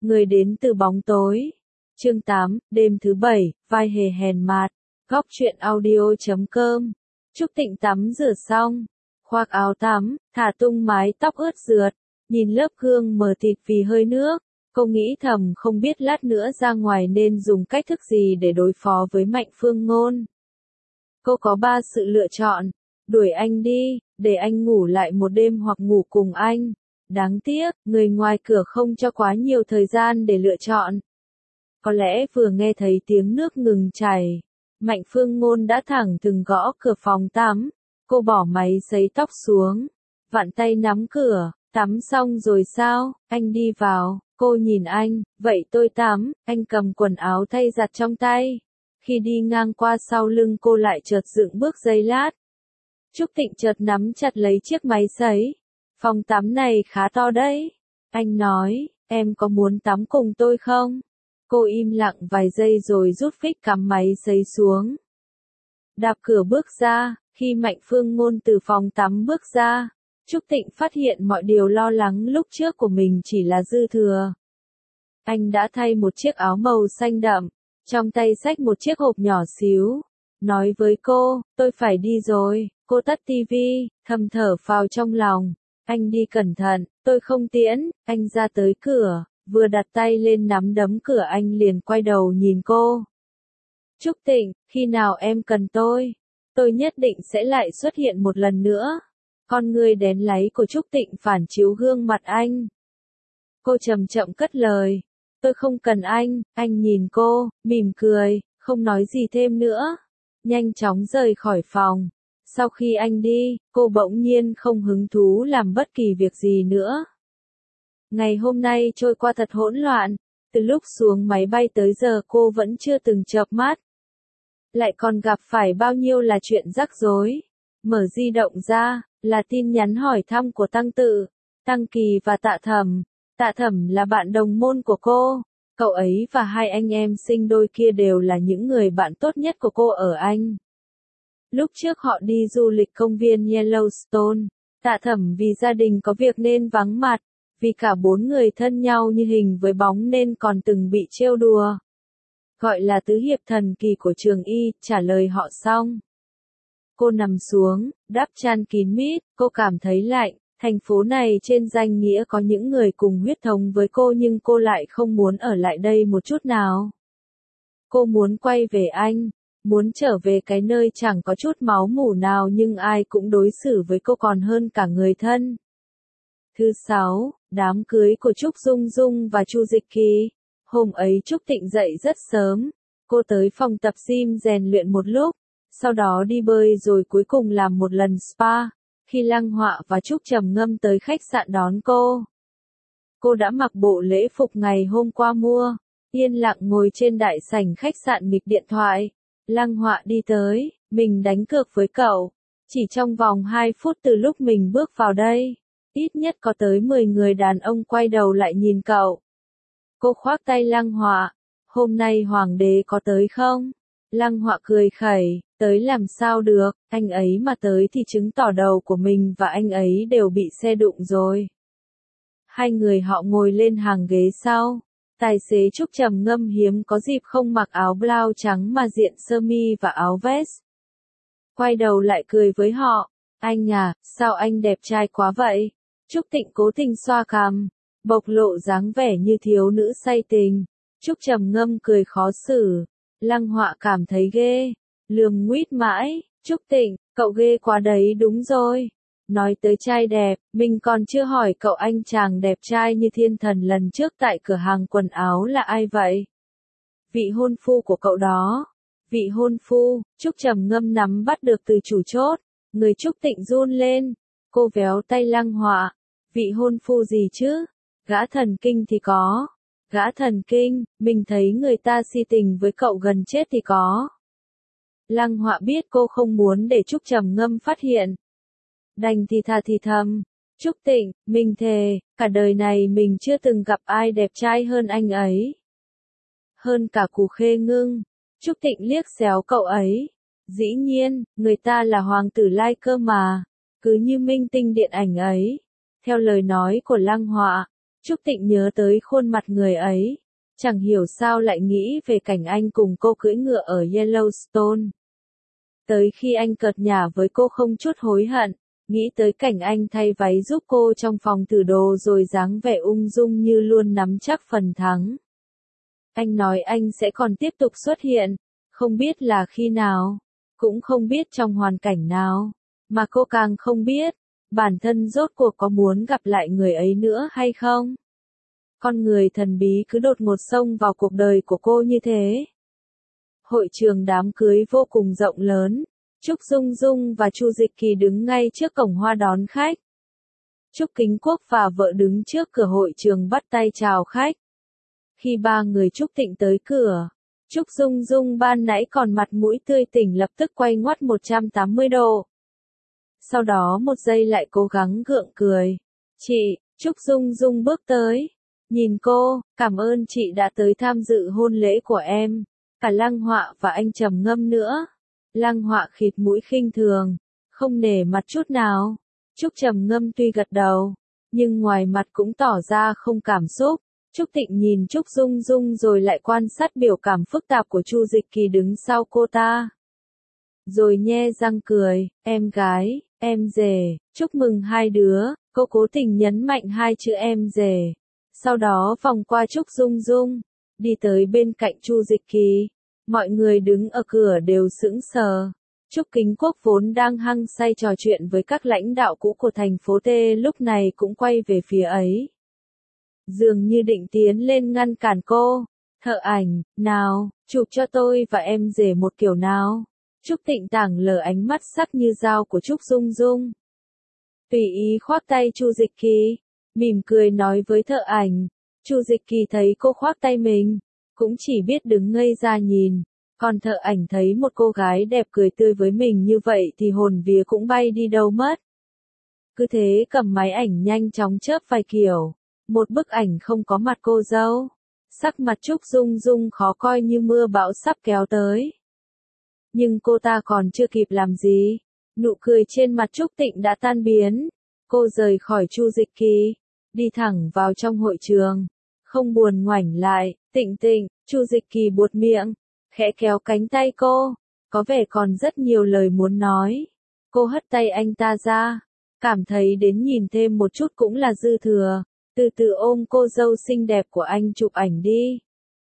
Người đến từ bóng tối. Chương 8, đêm thứ 7, vai hề hèn mạt. Góc truyện audio.com. Trúc Tịnh tắm rửa xong, khoác áo tắm, thả tung mái tóc ướt rượt, nhìn lớp gương mờ tịt vì hơi nước. Cô nghĩ thầm không biết lát nữa ra ngoài nên dùng cách thức gì để đối phó với Mạnh Phương Ngôn. Cô có 3 sự lựa chọn: đuổi anh đi, để anh ngủ lại một đêm hoặc ngủ cùng anh. Đáng tiếc, người ngoài cửa không cho quá nhiều thời gian để lựa chọn. Có lẽ vừa nghe thấy tiếng nước ngừng chảy, Mạnh Phương Ngôn đã thẳng thừng gõ cửa phòng tắm. Cô bỏ máy sấy tóc xuống, vặn tay nắm cửa. Tắm xong rồi sao? Anh đi vào. Cô nhìn anh, vậy tôi tắm. Anh cầm quần áo thay giặt trong tay. Khi đi ngang qua sau lưng cô lại chợt dựng bước giây lát. Trúc Tịnh chợt nắm chặt lấy chiếc máy sấy. Phòng tắm này khá to đấy. Anh nói, em có muốn tắm cùng tôi không? Cô im lặng vài giây rồi rút phích cắm máy sấy xuống. Đạp cửa bước ra, khi Mạnh Phương Ngôn từ phòng tắm bước ra, Trúc Tịnh phát hiện mọi điều lo lắng lúc trước của mình chỉ là dư thừa. Anh đã thay một chiếc áo màu xanh đậm, trong tay xách một chiếc hộp nhỏ xíu. Nói với cô, tôi phải đi rồi. Cô tắt tivi, thầm thở phào trong lòng. Anh đi cẩn thận, tôi không tiễn. Anh ra tới cửa, vừa đặt tay lên nắm đấm cửa anh liền quay đầu nhìn cô. Trúc Tịnh, khi nào em cần tôi nhất định sẽ lại xuất hiện một lần nữa. Con người đén láy của Trúc Tịnh phản chiếu gương mặt anh. Cô chậm chậm cất lời, tôi không cần anh nhìn cô, mỉm cười, không nói gì thêm nữa. Nhanh chóng rời khỏi phòng. Sau khi anh đi, cô bỗng nhiên không hứng thú làm bất kỳ việc gì nữa. Ngày hôm nay trôi qua thật hỗn loạn, từ lúc xuống máy bay tới giờ cô vẫn chưa từng chợp mắt. Lại còn gặp phải bao nhiêu là chuyện rắc rối. Mở di động ra, là tin nhắn hỏi thăm của Tăng Tự, Tăng Kỳ và Tạ Thẩm. Tạ Thẩm là bạn đồng môn của cô. Cậu ấy và hai anh em sinh đôi kia đều là những người bạn tốt nhất của cô ở Anh. Lúc trước họ đi du lịch công viên Yellowstone, Tạ Thẩm vì gia đình có việc nên vắng mặt, vì cả 4 người thân nhau như hình với bóng nên còn từng bị trêu đùa. Gọi là tứ hiệp thần kỳ của trường y, trả lời họ xong. Cô nằm xuống, đắp chăn kín mít, cô cảm thấy lạnh. Thành phố này trên danh nghĩa có những người cùng huyết thống với cô nhưng cô lại không muốn ở lại đây một chút nào. Cô muốn quay về Anh, muốn trở về cái nơi chẳng có chút máu mủ nào nhưng ai cũng đối xử với cô còn hơn cả người thân. Thứ 6, đám cưới của Trúc Dung Dung và Chu Dịch Kỳ. Hôm ấy Trúc Tịnh dậy rất sớm, cô tới phòng tập gym rèn luyện một lúc, sau đó đi bơi rồi cuối cùng làm một lần spa. Khi Lăng Họa và Trúc Trầm Ngâm tới khách sạn đón cô đã mặc bộ lễ phục ngày hôm qua mua, yên lặng ngồi trên đại sảnh khách sạn nghịch điện thoại. Lăng Họa đi tới, mình đánh cược với cậu. Chỉ trong vòng 2 phút từ lúc mình bước vào đây, ít nhất có tới 10 người đàn ông quay đầu lại nhìn cậu. Cô khoác tay Lăng Họa, hôm nay hoàng đế có tới không? Lăng Họa cười khẩy, tới làm sao được, anh ấy mà tới thì chứng tỏ đầu của mình và anh ấy đều bị xe đụng rồi. Hai người họ ngồi lên hàng ghế sau. Tài xế Trúc Trầm Ngâm hiếm có dịp không mặc áo blau trắng mà diện sơ mi và áo vest. Quay đầu lại cười với họ, anh à, sao anh đẹp trai quá vậy? Trúc Tịnh cố tình xoa cằm, bộc lộ dáng vẻ như thiếu nữ say tình. Trúc Trầm Ngâm cười khó xử. Lăng Họa cảm thấy ghê, lườm nguýt mãi, Trúc Tịnh, cậu ghê quá đấy đúng rồi. Nói tới trai đẹp, mình còn chưa hỏi cậu anh chàng đẹp trai như thiên thần lần trước tại cửa hàng quần áo là ai vậy? Vị hôn phu của cậu đó. Vị hôn phu, Trúc Trầm Ngâm nắm bắt được từ chủ chốt, người Trúc Tịnh run lên, cô véo tay Lăng Họa. Vị hôn phu gì chứ? Gã thần kinh thì có. Gã thần kinh, mình thấy người ta si tình với cậu gần chết thì có. Lăng Họa biết cô không muốn để Trúc Trầm Ngâm phát hiện. Đành thì thà thì thầm, Trúc Tịnh, mình thề, cả đời này mình chưa từng gặp ai đẹp trai hơn anh ấy. Hơn cả Cù Khê Ngưng. Trúc Tịnh liếc xéo cậu ấy. Dĩ nhiên, người ta là hoàng tử lai cơ mà. Cứ như minh tinh điện ảnh ấy. Theo lời nói của Lăng Họa, Trúc Tịnh nhớ tới khuôn mặt người ấy, chẳng hiểu sao lại nghĩ về cảnh anh cùng cô cưỡi ngựa ở Yellowstone. Tới khi anh cợt nhả với cô không chút hối hận, nghĩ tới cảnh anh thay váy giúp cô trong phòng thử đồ rồi dáng vẻ ung dung như luôn nắm chắc phần thắng. Anh nói anh sẽ còn tiếp tục xuất hiện, không biết là khi nào, cũng không biết trong hoàn cảnh nào, mà cô càng không biết, bản thân rốt cuộc có muốn gặp lại người ấy nữa hay không. Con người thần bí cứ đột ngột xông vào cuộc đời của cô như thế. Hội trường đám cưới vô cùng rộng lớn, Trúc Dung Dung và Chu Dịch Kỳ đứng ngay trước cổng hoa đón khách. Trúc Kính Quốc và vợ đứng trước cửa hội trường bắt tay chào khách. Khi ba người Trúc Tịnh tới cửa, Trúc Dung Dung ban nãy còn mặt mũi tươi tỉnh lập tức quay ngoắt 180 độ. Sau đó một giây lại cố gắng gượng cười. Chị, Trúc Dung Dung bước tới. Nhìn cô, cảm ơn chị đã tới tham dự hôn lễ của em. Cả Lăng Họa và anh Trầm Ngâm nữa. Lăng Họa khịt mũi khinh thường, không nể mặt chút nào. Trúc Trầm Ngâm tuy gật đầu, nhưng ngoài mặt cũng tỏ ra không cảm xúc. Trúc Tịnh nhìn Trúc Dung Dung rồi lại quan sát biểu cảm phức tạp của Chu Dịch Kỳ đứng sau cô ta. Rồi nhe răng cười, em gái, em rể, chúc mừng hai đứa, cô cố tình nhấn mạnh hai chữ em rể. Sau đó vòng qua Trúc Dung Dung, đi tới bên cạnh Chu Dịch Kỳ. Mọi người đứng ở cửa đều sững sờ. Trúc Kính Quốc vốn đang hăng say trò chuyện với các lãnh đạo cũ của thành phố T lúc này cũng quay về phía ấy. Dường như định tiến lên ngăn cản cô. Thợ ảnh, nào, chụp cho tôi và em rể một kiểu nào. Trúc Tịnh tảng lờ ánh mắt sắc như dao của Trúc Dung Dung. Tùy ý khoác tay Chu Dịch Kỳ, mỉm cười nói với thợ ảnh. Chu Dịch Kỳ thấy cô khoác tay mình, cũng chỉ biết đứng ngây ra nhìn. Còn thợ ảnh thấy một cô gái đẹp cười tươi với mình như vậy thì hồn vía cũng bay đi đâu mất. Cứ thế cầm máy ảnh nhanh chóng chớp vài kiểu. Một bức ảnh không có mặt cô dâu. Sắc mặt Trúc Dung Dung khó coi như mưa bão sắp kéo tới. Nhưng cô ta còn chưa kịp làm gì. Nụ cười trên mặt Trúc Tịnh đã tan biến. Cô rời khỏi Chu Dịch Kỳ, đi thẳng vào trong hội trường. Không buồn ngoảnh lại, Tịnh Tịnh, Chu Dịch Kỳ buột miệng, khẽ kéo cánh tay cô. Có vẻ còn rất nhiều lời muốn nói. Cô hất tay anh ta ra. Cảm thấy đến nhìn thêm một chút cũng là dư thừa. Từ từ ôm cô dâu xinh đẹp của anh chụp ảnh đi.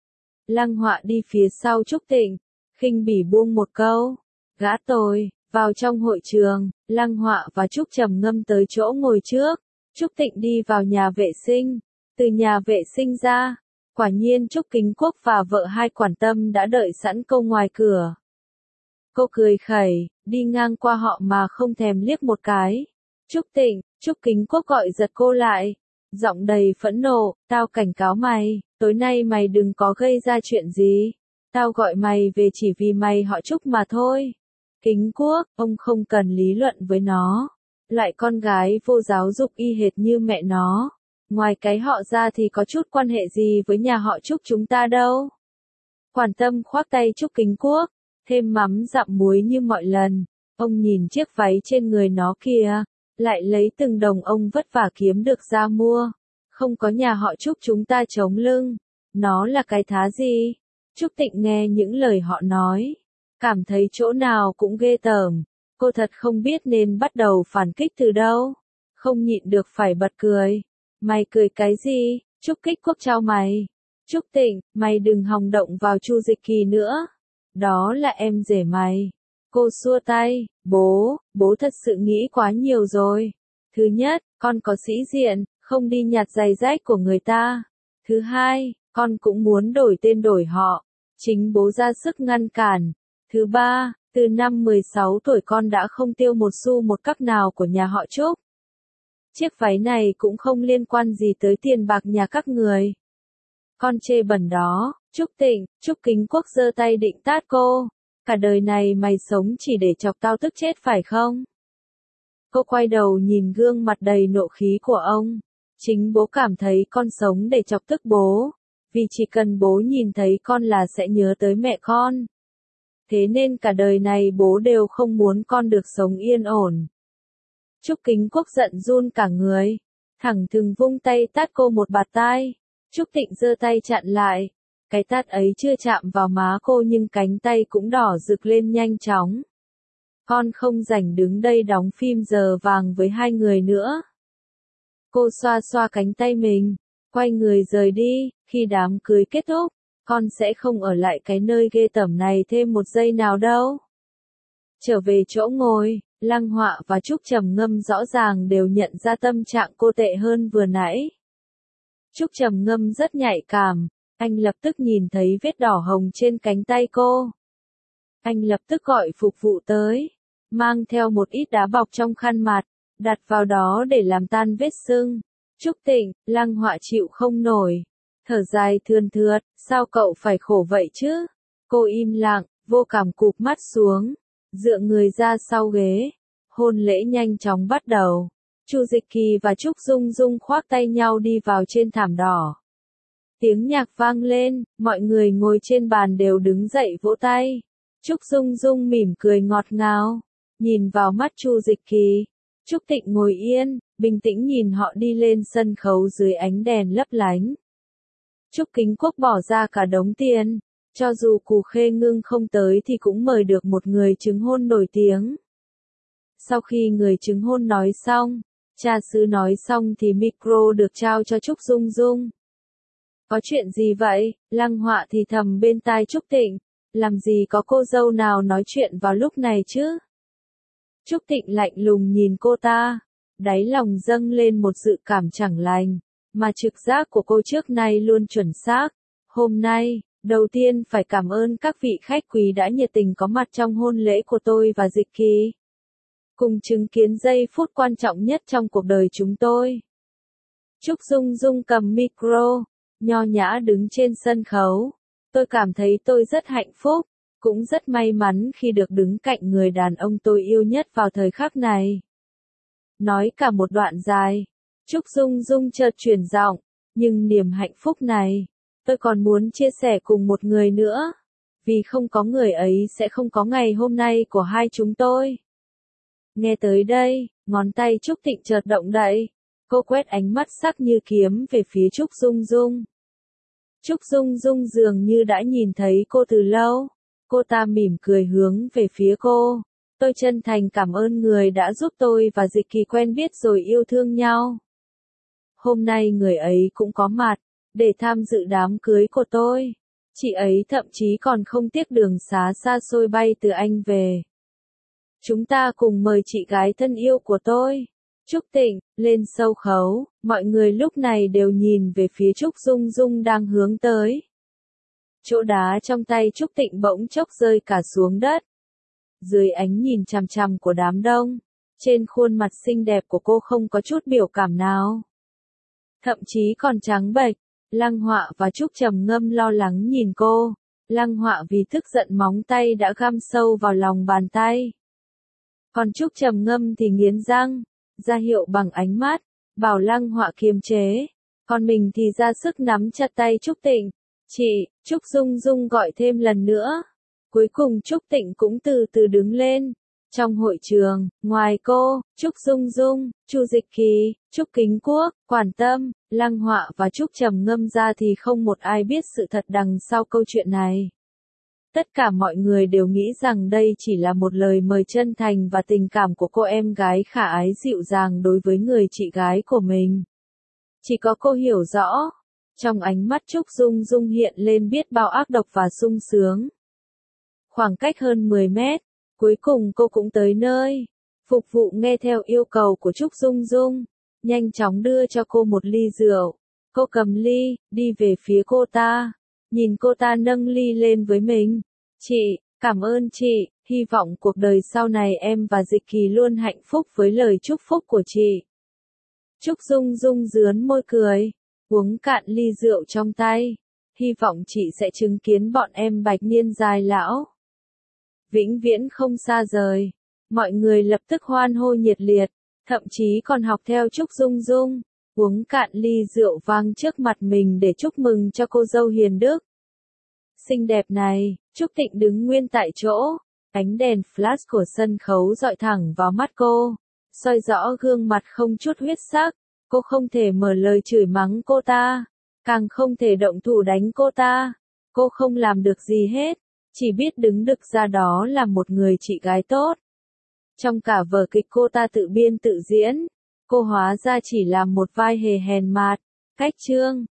Lăng Họa đi phía sau Trúc Tịnh, khinh bỉ buông một câu. Gã tồi, vào trong hội trường, Lăng Họa và Trúc Trầm Ngâm tới chỗ ngồi trước. Trúc Tịnh đi vào nhà vệ sinh. Từ nhà vệ sinh ra, quả nhiên Trúc Kính Quốc và vợ hai Quản Tâm đã đợi sẵn cô ngoài cửa. Cô cười khẩy, đi ngang qua họ mà không thèm liếc một cái. Trúc Tịnh, Trúc Kính Quốc gọi giật cô lại. Giọng đầy phẫn nộ, tao cảnh cáo mày, tối nay mày đừng có gây ra chuyện gì. Tao gọi mày về chỉ vì mày họ Trúc mà thôi. Kính Quốc, ông không cần lý luận với nó. Lại con gái vô giáo dục y hệt như mẹ nó. Ngoài cái họ ra thì có chút quan hệ gì với nhà họ Trúc chúng ta đâu. Quản Tâm khoác tay Trúc Kính Quốc, thêm mắm dặm muối như mọi lần. Ông nhìn chiếc váy trên người nó kìa. Lại lấy từng đồng ông vất vả kiếm được ra mua. Không có nhà họ Trúc chúng ta chống lưng. Nó là cái thá gì? Trúc Tịnh nghe những lời họ nói. Cảm thấy chỗ nào cũng ghê tởm. Cô thật không biết nên bắt đầu phản kích từ đâu. Không nhịn được phải bật cười. Mày cười cái gì? Trúc Kích Quốc trao mày. Trúc Tịnh, mày đừng hòng động vào Chu Dịch Kỳ nữa. Đó là em rể mày. Cô xua tay, bố thật sự nghĩ quá nhiều rồi. Thứ nhất, con có sĩ diện, không đi nhặt giày rách của người ta. Thứ hai, con cũng muốn đổi tên đổi họ. Chính bố ra sức ngăn cản. Thứ ba, từ năm 16 tuổi con đã không tiêu một xu một cắc nào của nhà họ Trúc. Chiếc váy này cũng không liên quan gì tới tiền bạc nhà các người. Con chê bẩn đó, Trúc Tịnh, Trúc Kính Quốc giơ tay định tát cô. Cả đời này mày sống chỉ để chọc tao tức chết phải không? Cô quay đầu nhìn gương mặt đầy nộ khí của ông. Chính bố cảm thấy con sống để chọc tức bố. Vì chỉ cần bố nhìn thấy con là sẽ nhớ tới mẹ con. Thế nên cả đời này bố đều không muốn con được sống yên ổn. Trúc Kính Quốc giận run cả người. thẳng thừng vung tay tát cô một bạt tai. Trúc Tịnh giơ tay chặn lại. Cái tát ấy chưa chạm vào má cô nhưng cánh tay cũng đỏ rực lên nhanh chóng. Con không rảnh đứng đây đóng phim giờ vàng với hai người nữa. Cô xoa xoa cánh tay mình, quay người rời đi. Khi đám cưới kết thúc, con sẽ không ở lại cái nơi ghê tởm này thêm một giây nào đâu. Trở về chỗ ngồi, Lăng Họa và Trúc Trầm Ngâm rõ ràng đều nhận ra tâm trạng cô tệ hơn vừa nãy. Trúc Trầm Ngâm rất nhạy cảm, anh lập tức nhìn thấy vết đỏ hồng trên cánh tay cô. Anh lập tức gọi phục vụ tới, mang theo một ít đá bọc trong khăn mặt, đặt vào đó để làm tan vết sưng. Trúc Tịnh, Lăng Họa chịu không nổi, thở dài thườn thượt, sao cậu phải khổ vậy chứ? Cô im lặng, vô cảm cụp mắt xuống, dựa người ra sau ghế. Hôn lễ nhanh chóng bắt đầu. Chu Dịch Kỳ và Trúc Dung Dung khoác tay nhau đi vào trên thảm đỏ. Tiếng nhạc vang lên, mọi người ngồi trên bàn đều đứng dậy vỗ tay. Trúc Dung Dung mỉm cười ngọt ngào, nhìn vào mắt Chu Dịch Kỳ. Trúc Tịnh ngồi yên, bình tĩnh nhìn họ đi lên sân khấu dưới ánh đèn lấp lánh. Trúc Kính Quốc bỏ ra cả đống tiền, cho dù Cù Khê Ngưng không tới thì cũng mời được một người chứng hôn nổi tiếng. Sau khi người chứng hôn nói xong, cha xứ nói xong thì micro được trao cho Trúc Dung Dung. Có chuyện gì vậy? Lăng Họa thì thầm bên tai Trúc Tịnh, làm gì có cô dâu nào nói chuyện vào lúc này chứ? Trúc Tịnh lạnh lùng nhìn cô ta, đáy lòng dâng lên một dự cảm chẳng lành, mà trực giác của cô trước nay luôn chuẩn xác. Hôm nay, đầu tiên phải cảm ơn các vị khách quý đã nhiệt tình có mặt trong hôn lễ của tôi và Dịch Kỳ, cùng chứng kiến giây phút quan trọng nhất trong cuộc đời chúng tôi. Trúc Dung Dung cầm micro, nho nhã đứng trên sân khấu. Tôi cảm thấy tôi rất hạnh phúc, cũng rất may mắn khi được đứng cạnh người đàn ông tôi yêu nhất vào thời khắc này. Nói cả một đoạn dài, Trúc Dung Dung chợt chuyển giọng, nhưng niềm hạnh phúc này, tôi còn muốn chia sẻ cùng một người nữa, vì không có người ấy sẽ không có ngày hôm nay của hai chúng tôi. Nghe tới đây, ngón tay Trúc Tịnh chợt động đậy, cô quét ánh mắt sắc như kiếm về phía Trúc Dung Dung. Trúc Dung Dung dường như đã nhìn thấy cô từ lâu, cô ta mỉm cười hướng về phía cô. Tôi chân thành cảm ơn người đã giúp tôi và Dịch Kỳ quen biết rồi yêu thương nhau. Hôm nay người ấy cũng có mặt, để tham dự đám cưới của tôi. Chị ấy thậm chí còn không tiếc đường xá xa xôi bay từ Anh về. Chúng ta cùng mời chị gái thân yêu của tôi, Trúc Tịnh, lên sâu khấu. Mọi người lúc này đều nhìn về phía Trúc Dung Dung đang hướng tới. Chỗ đá trong tay Trúc Tịnh bỗng chốc rơi cả xuống đất. Dưới ánh nhìn chằm chằm của đám đông, trên khuôn mặt xinh đẹp của cô không có chút biểu cảm nào. Thậm chí còn trắng bệch. Lăng Họa và Trúc Trầm Ngâm lo lắng nhìn cô. Lăng Họa vì tức giận móng tay đã găm sâu vào lòng bàn tay. Còn Trúc Trầm Ngâm thì nghiến răng, ra hiệu bằng ánh mắt, bảo Lăng Họa kiềm chế. Còn mình thì ra sức nắm chặt tay Trúc Tịnh. Chị, Trúc Dung Dung gọi thêm lần nữa. Cuối cùng Trúc Tịnh cũng từ từ đứng lên. Trong hội trường, ngoài cô, Trúc Dung Dung, Chu Dịch Kỳ, Trúc Kính Quốc, Quản Tâm, Lăng Họa và Trúc Trầm Ngâm ra thì không một ai biết sự thật đằng sau câu chuyện này. Tất cả mọi người đều nghĩ rằng đây chỉ là một lời mời chân thành và tình cảm của cô em gái khả ái dịu dàng đối với người chị gái của mình. Chỉ có cô hiểu rõ. Trong ánh mắt Trúc Dung Dung hiện lên biết bao ác độc và sung sướng. Khoảng cách hơn 10 mét, cuối cùng cô cũng tới nơi. Phục vụ nghe theo yêu cầu của Trúc Dung Dung, nhanh chóng đưa cho cô một ly rượu. Cô cầm ly, đi về phía cô ta. Nhìn cô ta nâng ly lên với mình. Chị, cảm ơn chị, hy vọng cuộc đời sau này em và Dịch Kỳ luôn hạnh phúc với lời chúc phúc của chị. Trúc Dung Dung rướn môi cười, uống cạn ly rượu trong tay. Hy vọng chị sẽ chứng kiến bọn em bạch niên dài lão, vĩnh viễn không xa rời. Mọi người lập tức hoan hô nhiệt liệt, thậm chí còn học theo Trúc Dung Dung, uống cạn ly rượu vang trước mặt mình để chúc mừng cho cô dâu hiền đức. Xinh đẹp này, Trúc Tịnh đứng nguyên tại chỗ, ánh đèn flash của sân khấu dọi thẳng vào mắt cô, soi rõ gương mặt không chút huyết sắc, Cô không thể mở lời chửi mắng cô ta, càng không thể động thủ đánh cô ta. Cô không làm được gì hết, chỉ biết đứng đực ra đó là một người chị gái tốt. Trong cả vở kịch cô ta tự biên tự diễn, cô hóa ra chỉ là một vai hề hèn mạt. Cách chương